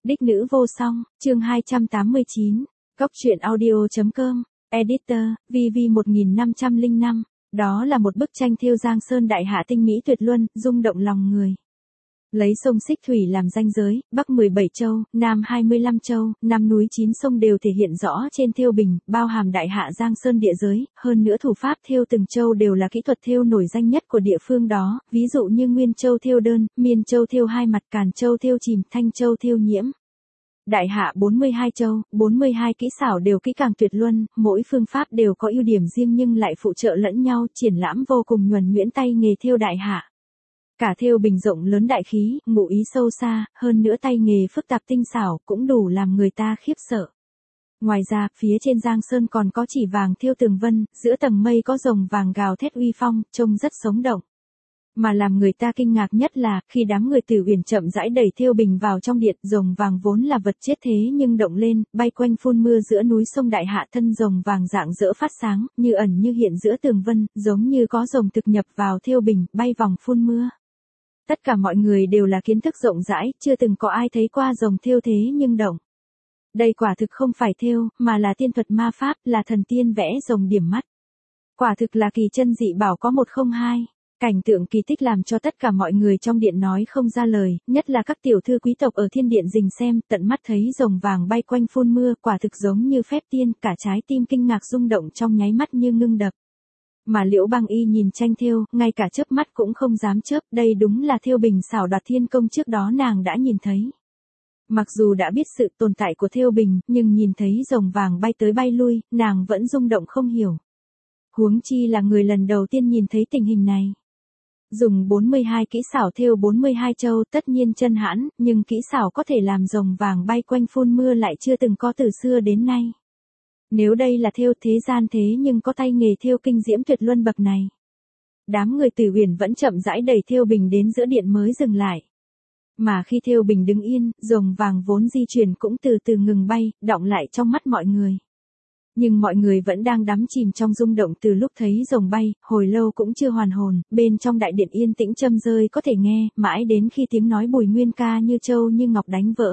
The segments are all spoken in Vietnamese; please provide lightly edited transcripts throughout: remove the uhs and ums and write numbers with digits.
Đích nữ vô song, chương 289, Cóc truyện audio.com, Editor, VV1505, đó là một bức tranh thêu Giang Sơn đại hạ tinh mỹ tuyệt luân, rung động lòng người. Lấy sông Xích Thủy làm ranh giới, Bắc 17 châu, Nam 25 châu, năm núi 9 sông đều thể hiện rõ trên thêu bình, bao hàm đại hạ Giang Sơn địa giới, hơn nữa thủ pháp thêu từng châu đều là kỹ thuật thêu nổi danh nhất của địa phương đó, ví dụ như Nguyên Châu thêu đơn, Miên Châu thêu hai mặt, Càn Châu thêu chìm, Thanh Châu thêu nhiễm. Đại hạ 42 châu, 42 kỹ xảo đều kỹ càng tuyệt luân, mỗi phương pháp đều có ưu điểm riêng nhưng lại phụ trợ lẫn nhau, triển lãm vô cùng nhuần nhuyễn tay nghề thêu đại hạ. Cả thêu bình rộng lớn đại khí, ngụ ý sâu xa, hơn nữa tay nghề phức tạp tinh xảo, cũng đủ làm người ta khiếp sợ. Ngoài ra, phía trên Giang Sơn còn có chỉ vàng thêu tường vân, giữa tầng mây có rồng vàng gào thét uy phong, trông rất sống động. Mà làm người ta kinh ngạc nhất là, khi đám người Tử Uyển chậm rãi đẩy thêu bình vào trong điện, rồng vàng vốn là vật chết thế nhưng động lên, bay quanh phun mưa giữa núi sông đại hạ, thân rồng vàng rạng rỡ phát sáng, như ẩn như hiện giữa tường vân, giống như có rồng thực nhập vào thêu bình, bay vòng phun mưa. Tất cả mọi người đều là kiến thức rộng rãi, chưa từng có ai thấy qua rồng thêu thế nhưng động. Đây quả thực không phải thêu, mà là tiên thuật ma pháp, là thần tiên vẽ rồng điểm mắt. Quả thực là kỳ chân dị bảo có 102. Cảnh tượng kỳ tích làm cho tất cả mọi người trong điện nói không ra lời, nhất là các tiểu thư quý tộc ở thiên điện rình xem, tận mắt thấy rồng vàng bay quanh phun mưa, quả thực giống như phép tiên, cả trái tim kinh ngạc rung động trong nháy mắt như ngưng đập. Mà Liễu Băng Y nhìn tranh thêu, ngay cả chớp mắt cũng không dám chớp, đây đúng là thêu bình xảo đoạt thiên công trước đó nàng đã nhìn thấy. Mặc dù đã biết sự tồn tại của thêu bình, nhưng nhìn thấy rồng vàng bay tới bay lui, nàng vẫn rung động không hiểu. Huống chi là người lần đầu tiên nhìn thấy tình hình này. Dùng 42 kỹ xảo thêu 42 châu tất nhiên chân hãn, nhưng kỹ xảo có thể làm rồng vàng bay quanh phun mưa lại chưa từng có từ xưa đến nay. Nếu đây là thêu thế gian thế nhưng có tay nghề thêu kinh diễm tuyệt luân bậc này. Đám người Tử Uyển vẫn chậm rãi đẩy thêu bình đến giữa điện mới dừng lại. Mà khi thêu bình đứng yên, rồng vàng vốn di chuyển cũng từ từ ngừng bay, đọng lại trong mắt mọi người. Nhưng mọi người vẫn đang đắm chìm trong rung động từ lúc thấy rồng bay, hồi lâu cũng chưa hoàn hồn, bên trong đại điện yên tĩnh châm rơi có thể nghe, mãi đến khi tiếng nói Bùi Nguyên ca như châu như ngọc đánh vỡ.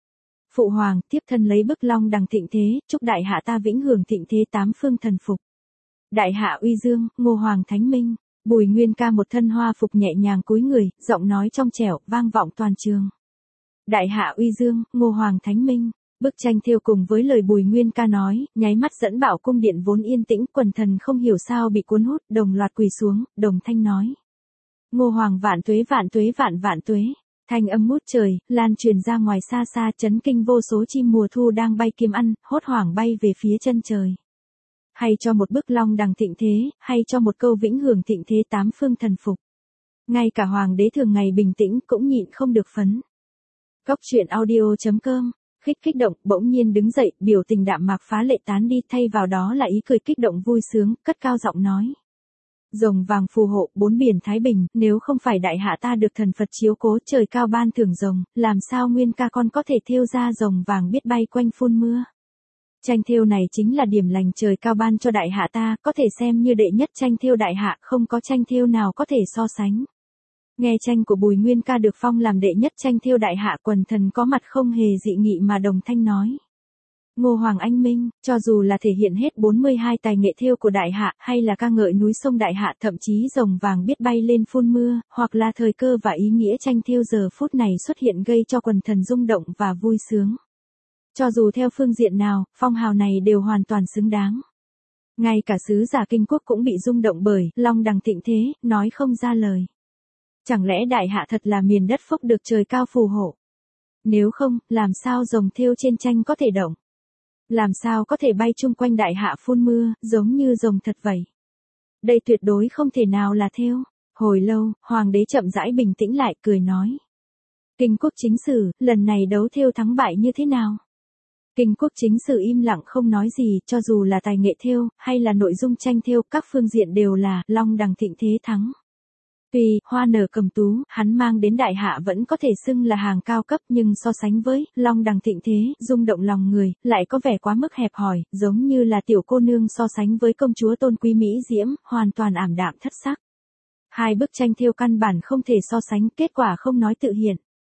Phụ hoàng, tiếp thân lấy bức long đằng thịnh thế, chúc đại hạ ta vĩnh hưởng thịnh thế tám phương thần phục. Đại hạ uy dương, Ngô hoàng thánh minh. Bùi Nguyên ca một thân hoa phục nhẹ nhàng cúi người, giọng nói trong trẻo, vang vọng toàn trường. Đại hạ uy dương, Ngô hoàng thánh minh. Bức tranh thêu cùng với lời Bùi Nguyên ca nói, nháy mắt dẫn bảo cung điện vốn yên tĩnh, quần thần không hiểu sao bị cuốn hút, đồng loạt quỳ xuống, đồng thanh nói. Ngô hoàng vạn tuế vạn tuế vạn vạn tuế. Thanh âm ngút trời, lan truyền ra ngoài xa xa, chấn kinh vô số chim mùa thu đang bay kiếm ăn, hốt hoảng bay về phía chân trời. Hay cho một bức long đằng thịnh thế, hay cho một câu vĩnh hưởng thịnh thế tám phương thần phục. Ngay cả hoàng đế thường ngày bình tĩnh cũng nhịn không được phấn. Cóc truyện audio.com, kích động, bỗng nhiên đứng dậy, biểu tình đạm mạc phá lệ tán đi, thay vào đó là ý cười kích động vui sướng, cất cao giọng nói. Rồng vàng phù hộ, bốn biển Thái Bình, nếu không phải đại hạ ta được thần Phật chiếu cố, trời cao ban thưởng rồng, làm sao Nguyên ca con có thể thêu ra rồng vàng biết bay quanh phun mưa. Tranh thêu này chính là điểm lành trời cao ban cho đại hạ ta, có thể xem như đệ nhất tranh thêu đại hạ, không có tranh thêu nào có thể so sánh. Nghe tranh của Bùi Nguyên ca được phong làm đệ nhất tranh thêu đại hạ, quần thần có mặt không hề dị nghị mà đồng thanh nói. Ngô hoàng anh minh, cho dù là thể hiện hết 42 tài nghệ thêu của đại hạ, hay là ca ngợi núi sông đại hạ, thậm chí rồng vàng biết bay lên phun mưa, hoặc là thời cơ và ý nghĩa tranh thêu giờ phút này xuất hiện gây cho quần thần rung động và vui sướng. Cho dù theo phương diện nào, phong hào này đều hoàn toàn xứng đáng. Ngay cả sứ giả kinh quốc cũng bị rung động bởi long đằng thịnh thế, nói không ra lời. Chẳng lẽ đại hạ thật là miền đất phúc được trời cao phù hộ? Nếu không, làm sao rồng thêu trên tranh có thể động? Làm sao có thể bay chung quanh đại hạ phun mưa, giống như rồng thật vậy? Đây tuyệt đối không thể nào là thêu. Hồi lâu, hoàng đế chậm rãi bình tĩnh lại, cười nói. Kinh quốc chính sử, lần này đấu thêu thắng bại như thế nào? Kinh quốc chính sử im lặng không nói gì, cho dù là tài nghệ thêu, hay là nội dung tranh thêu, các phương diện đều là, long đằng thịnh thế thắng. Tuy, hoa nở cầm tú, hắn mang đến đại hạ vẫn có thể xưng là hàng cao cấp, nhưng so sánh với, long đằng thịnh thế, rung động lòng người, lại có vẻ quá mức hẹp hòi, giống như là tiểu cô nương so sánh với công chúa tôn quý mỹ diễm, hoàn toàn ảm đạm thất sắc. Hai bức tranh thêu căn bản không thể so sánh, kết quả không nói tự hiện.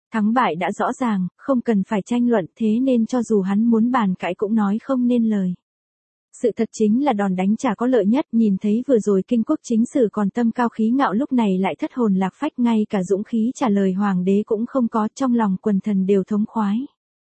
Thắng bại đã rõ ràng, không cần phải tranh luận, thế nên cho dù hắn muốn bàn cãi cũng nói không nên lời. Sự thật chính là đòn đánh trả có lợi nhất, nhìn thấy vừa rồi Kinh Quốc chính sử còn tâm cao khí ngạo lúc này lại thất hồn lạc phách, ngay cả dũng khí trả lời hoàng đế cũng không có, trong lòng quần thần đều thống khoái.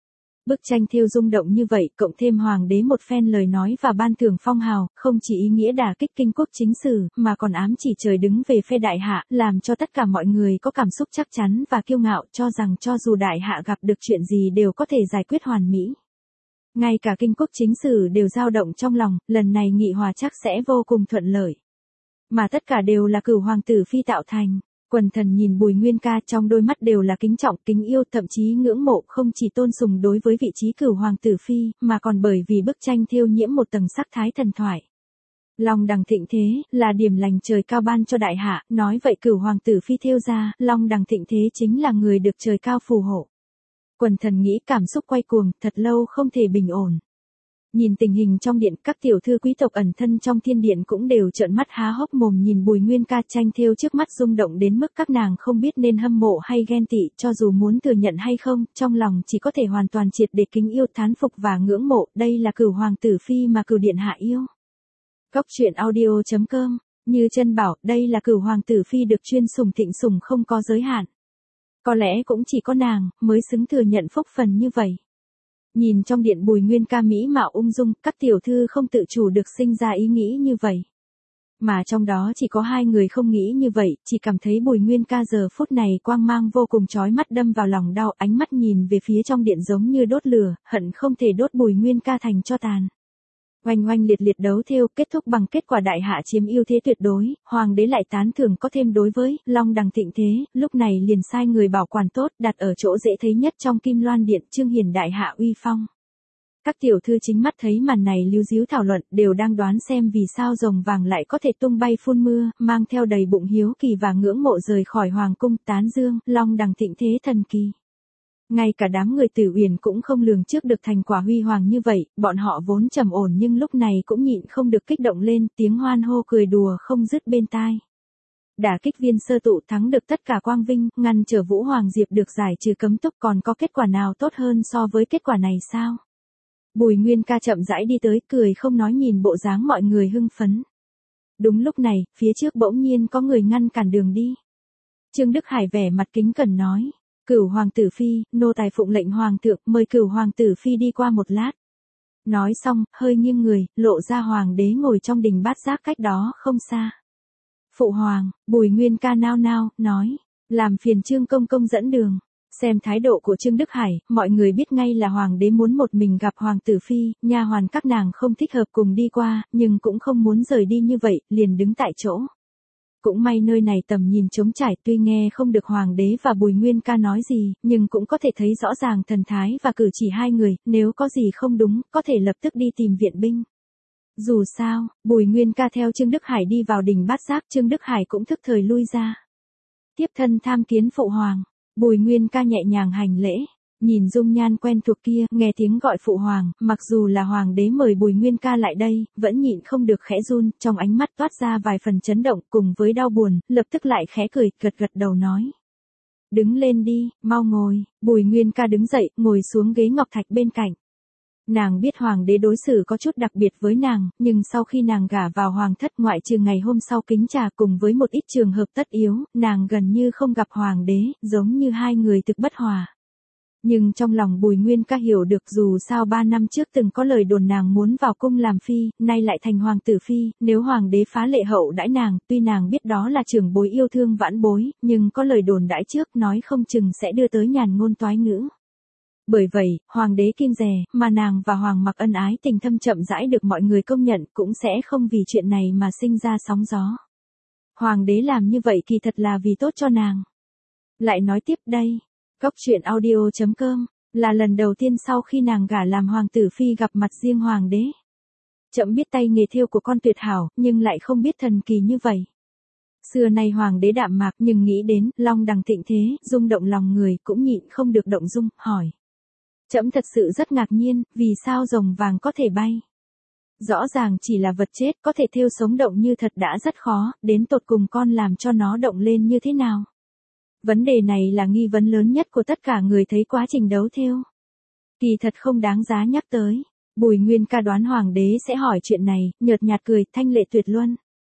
Bức tranh thêu rung động như vậy, cộng thêm hoàng đế một phen lời nói và ban thưởng phong hào, không chỉ ý nghĩa đả kích Kinh Quốc chính sử, mà còn ám chỉ trời đứng về phe đại hạ, làm cho tất cả mọi người có cảm xúc chắc chắn và kiêu ngạo, cho rằng cho dù đại hạ gặp được chuyện gì đều có thể giải quyết hoàn mỹ. Ngay cả Kinh Quốc chính sử đều dao động trong lòng, lần này nghị hòa chắc sẽ vô cùng thuận lợi. Mà tất cả đều là Cửu hoàng tử phi tạo thành. Quần thần nhìn Bùi Nguyên Ca, trong đôi mắt đều là kính trọng, kính yêu, thậm chí ngưỡng mộ, không chỉ tôn sùng đối với vị trí Cửu hoàng tử phi, mà còn bởi vì bức tranh thêu nhiễm một tầng sắc thái thần thoại. Long đằng thịnh thế, là điểm lành trời cao ban cho đại hạ, nói vậy Cửu hoàng tử phi thêu ra, Long đằng thịnh thế chính là người được trời cao phù hộ. Quần thần nghĩ cảm xúc quay cuồng, thật lâu không thể bình ổn. Nhìn tình hình trong điện, các tiểu thư quý tộc ẩn thân trong thiên điện cũng đều trợn mắt há hốc mồm nhìn Bùi Nguyên Ca tranh thêu trước mắt, rung động đến mức các nàng không biết nên hâm mộ hay ghen tị, cho dù muốn thừa nhận hay không, trong lòng chỉ có thể hoàn toàn triệt để kính yêu, thán phục và ngưỡng mộ, đây là Cửu hoàng tử phi mà Cửu điện hạ yêu. Góc truyện audio.com, Như Chân bảo, đây là Cửu hoàng tử phi được chuyên sủng thịnh sủng không có giới hạn. Có lẽ cũng chỉ có nàng mới xứng thừa nhận phúc phần như vậy. Nhìn trong điện Bùi Nguyên Ca mỹ mạo ung dung, các tiểu thư không tự chủ được sinh ra ý nghĩ như vậy. Mà trong đó chỉ có hai người không nghĩ như vậy, chỉ cảm thấy Bùi Nguyên Ca giờ phút này quang mang vô cùng chói mắt đâm vào lòng đau, ánh mắt nhìn về phía trong điện giống như đốt lửa, hận không thể đốt Bùi Nguyên Ca thành tro tàn. Oanh oanh liệt liệt đấu thêu kết thúc bằng kết quả đại hạ chiếm ưu thế tuyệt đối, hoàng đế lại tán thưởng có thêm đối với Long đằng thịnh thế, lúc này liền sai người bảo quản tốt, đặt ở chỗ dễ thấy nhất trong Kim Loan điện, trương hiển đại hạ uy phong. Các tiểu thư chính mắt thấy màn này líu díu thảo luận, đều đang đoán xem vì sao rồng vàng lại có thể tung bay phun mưa, mang theo đầy bụng hiếu kỳ và ngưỡng mộ rời khỏi hoàng cung, tán dương Long đằng thịnh thế thần kỳ. Ngay cả đám người Tử Uyển cũng không lường trước được thành quả huy hoàng như vậy, bọn họ vốn trầm ổn nhưng lúc này cũng nhịn không được kích động lên, tiếng hoan hô cười đùa không dứt bên tai. Đả kích Viên Sơ Tụ thắng được tất cả quang vinh, ngăn trở Vũ Hoàng Diệp được giải trừ cấm túc, còn có kết quả nào tốt hơn so với kết quả này sao? Bùi Nguyên Ca chậm rãi đi tới, cười không nói nhìn bộ dáng mọi người hưng phấn. Đúng lúc này, phía trước bỗng nhiên có người ngăn cản đường đi. Trương Đức Hải vẻ mặt kính cẩn nói. Cửu hoàng tử phi, nô tài phụng lệnh hoàng thượng, mời Cửu hoàng tử phi đi qua một lát. Nói xong, hơi nghiêng người, lộ ra hoàng đế ngồi trong đình Bát Giác cách đó không xa. Phụ hoàng, Bùi Nguyên Ca nao nao, nói, làm phiền Trương công công dẫn đường. Xem thái độ của Trương Đức Hải, mọi người biết ngay là hoàng đế muốn một mình gặp hoàng tử phi, nha hoàn các nàng không thích hợp cùng đi qua, nhưng cũng không muốn rời đi như vậy, liền đứng tại chỗ. Cũng may nơi này tầm nhìn trống trải, tuy nghe không được hoàng đế và Bùi Nguyên Ca nói gì, nhưng cũng có thể thấy rõ ràng thần thái và cử chỉ hai người, nếu có gì không đúng, có thể lập tức đi tìm viện binh. Dù sao, Bùi Nguyên Ca theo Trương Đức Hải đi vào đình Bát Giác, Trương Đức Hải cũng thức thời lui ra. Tiếp thân tham kiến phụ hoàng, Bùi Nguyên Ca nhẹ nhàng hành lễ. Nhìn dung nhan quen thuộc kia, nghe tiếng gọi phụ hoàng, mặc dù là hoàng đế mời Bùi Nguyên Ca lại đây, vẫn nhịn không được khẽ run, trong ánh mắt toát ra vài phần chấn động, cùng với đau buồn, lập tức lại khẽ cười, gật gật đầu nói. Đứng lên đi, mau ngồi, Bùi Nguyên Ca đứng dậy, ngồi xuống ghế ngọc thạch bên cạnh. Nàng biết hoàng đế đối xử có chút đặc biệt với nàng, nhưng sau khi nàng gả vào hoàng thất, ngoại trừ ngày hôm sau kính trà cùng với một ít trường hợp tất yếu, nàng gần như không gặp hoàng đế, giống như hai người thực bất hòa. Nhưng trong lòng Bùi Nguyên Ca hiểu được dù sao 3 năm trước từng có lời đồn nàng muốn vào cung làm phi, nay lại thành hoàng tử phi, nếu hoàng đế phá lệ hậu đãi nàng, tuy nàng biết đó là trưởng bối yêu thương vãn bối, nhưng có lời đồn đãi trước nói không chừng sẽ đưa tới nhàn ngôn toái ngữ. Bởi vậy, hoàng đế kiêng dè, mà nàng và hoàng mặc ân ái tình thâm chậm rãi được mọi người công nhận, cũng sẽ không vì chuyện này mà sinh ra sóng gió. Hoàng đế làm như vậy kỳ thật là vì tốt cho nàng. Lại nói tiếp đây. Góc truyện audio.com, là lần đầu tiên sau khi nàng gả làm hoàng tử phi gặp mặt riêng hoàng đế. Chậm biết tay nghề thêu của con tuyệt hảo, nhưng lại không biết thần kỳ như vậy. Xưa nay hoàng đế đạm mạc nhưng nghĩ đến Long đằng thịnh thế, rung động lòng người, cũng nhịn không được động dung, hỏi. Chậm thật sự rất ngạc nhiên, vì sao rồng vàng có thể bay? Rõ ràng chỉ là vật chết, có thể thêu sống động như thật đã rất khó, đến tột cùng con làm cho nó động lên như thế nào? Vấn đề này là nghi vấn lớn nhất của tất cả người thấy quá trình đấu thêu. Kỳ thật không đáng giá nhắc tới. Bùi Nguyên Ca đoán hoàng đế sẽ hỏi chuyện này, nhợt nhạt cười, thanh lệ tuyệt luân.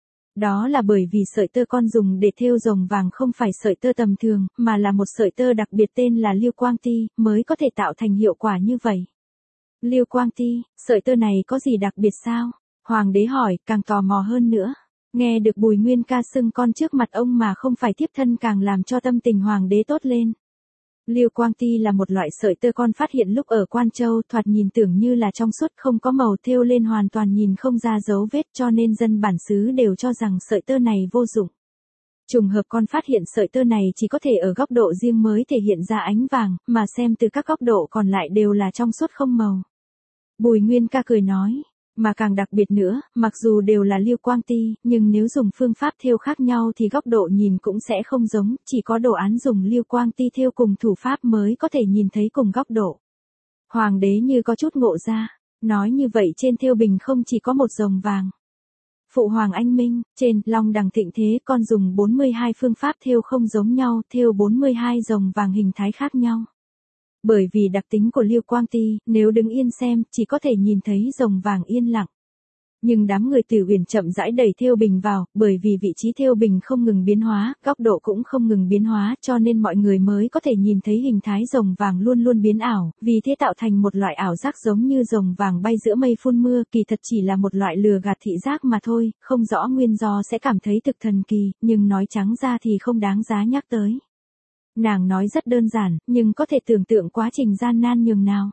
Đó là bởi vì sợi tơ con dùng để thêu rồng vàng không phải sợi tơ tầm thường, mà là một sợi tơ đặc biệt tên là Liêu Quang Ti, mới có thể tạo thành hiệu quả như vậy. Liêu Quang Ti, sợi tơ này có gì đặc biệt sao? Hoàng đế hỏi, càng tò mò hơn nữa. Nghe được Bùi Nguyên Ca xưng con trước mặt ông mà không phải tiếp thân càng làm cho tâm tình hoàng đế tốt lên. Liêu Quang Ti là một loại sợi tơ con phát hiện lúc ở Quan Châu, thoạt nhìn tưởng như là trong suốt không có màu, thêu lên hoàn toàn nhìn không ra dấu vết, cho nên dân bản xứ đều cho rằng sợi tơ này vô dụng. Trùng hợp con phát hiện sợi tơ này chỉ có thể ở góc độ riêng mới thể hiện ra ánh vàng, mà xem từ các góc độ còn lại đều là trong suốt không màu. Bùi Nguyên Ca cười nói. Mà càng đặc biệt nữa, mặc dù đều là Liêu Quang Ti, nhưng nếu dùng phương pháp thêu khác nhau thì góc độ nhìn cũng sẽ không giống, chỉ có đồ án dùng Liêu Quang Ti thêu cùng thủ pháp mới có thể nhìn thấy cùng góc độ. Hoàng đế như có chút ngộ ra, nói như vậy trên thêu bình không chỉ có một rồng vàng. Phụ hoàng anh minh, trên long đằng thịnh thế con dùng 42 phương pháp thêu không giống nhau, thêu 42 rồng vàng hình thái khác nhau. Bởi vì đặc tính của Liêu Quang Ti, nếu đứng yên xem, chỉ có thể nhìn thấy rồng vàng yên lặng. Nhưng đám người Tử Uyển chậm rãi đẩy thêu bình vào, bởi vì vị trí thêu bình không ngừng biến hóa, góc độ cũng không ngừng biến hóa, cho nên mọi người mới có thể nhìn thấy hình thái rồng vàng luôn luôn biến ảo, vì thế tạo thành một loại ảo giác giống như rồng vàng bay giữa mây phun mưa, kỳ thật chỉ là một loại lừa gạt thị giác mà thôi, không rõ nguyên do sẽ cảm thấy thực thần kỳ, nhưng nói trắng ra thì không đáng giá nhắc tới. Nàng nói rất đơn giản, nhưng có thể tưởng tượng quá trình gian nan nhường nào.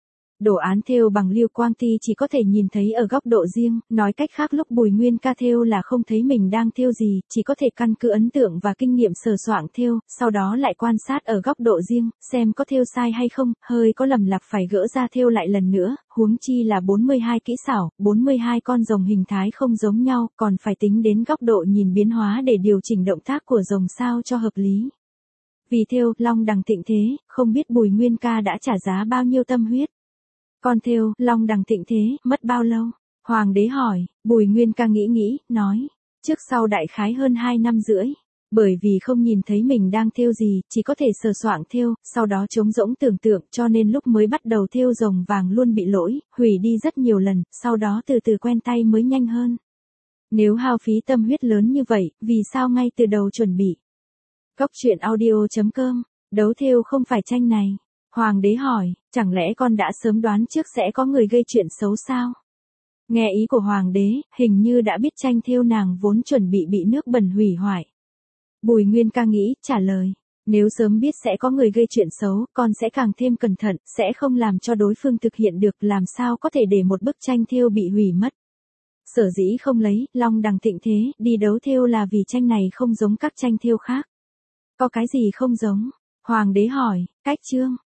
Đồ án thêu bằng Liêu Quang Ti chỉ có thể nhìn thấy ở góc độ riêng, nói cách khác lúc Bùi Nguyên Ca thêu là không thấy mình đang thêu gì, chỉ có thể căn cứ ấn tượng và kinh nghiệm sờ soạng thêu, sau đó lại quan sát ở góc độ riêng, xem có thêu sai hay không, hơi có lầm lạc phải gỡ ra thêu lại lần nữa, huống chi là 42 kỹ xảo, 42 con rồng hình thái không giống nhau, còn phải tính đến góc độ nhìn biến hóa để điều chỉnh động tác của rồng sao cho hợp lý. Vì thêu, long đằng thịnh thế, không biết Bùi Nguyên Ca đã trả giá bao nhiêu tâm huyết. Con thêu, long đằng thịnh thế, mất bao lâu? Hoàng đế hỏi, Bùi Nguyên Ca nghĩ, nói, trước sau đại khái hơn 2 năm rưỡi. Bởi vì không nhìn thấy mình đang thêu gì, chỉ có thể sờ soạng thêu, sau đó trống rỗng tưởng tượng, cho nên lúc mới bắt đầu thêu rồng vàng luôn bị lỗi, hủy đi rất nhiều lần, sau đó từ từ quen tay mới nhanh hơn. Nếu hao phí tâm huyết lớn như vậy, vì sao ngay từ đầu chuẩn bị? Góc truyện audio.com, đấu thêu không phải tranh này. Hoàng đế hỏi, chẳng lẽ con đã sớm đoán trước sẽ có người gây chuyện xấu sao? Nghe ý của hoàng đế, hình như đã biết tranh thêu nàng vốn chuẩn bị nước bẩn hủy hoại. Bùi Nguyên Ca nghĩ, trả lời, nếu sớm biết sẽ có người gây chuyện xấu, con sẽ càng thêm cẩn thận, sẽ không làm cho đối phương thực hiện được, làm sao có thể để một bức tranh thêu bị hủy mất. Sở dĩ không lấy, long đằng thịnh thế, đi đấu thêu là vì tranh này không giống các tranh thêu khác. Có cái gì không giống? Hoàng đế hỏi, cách chương.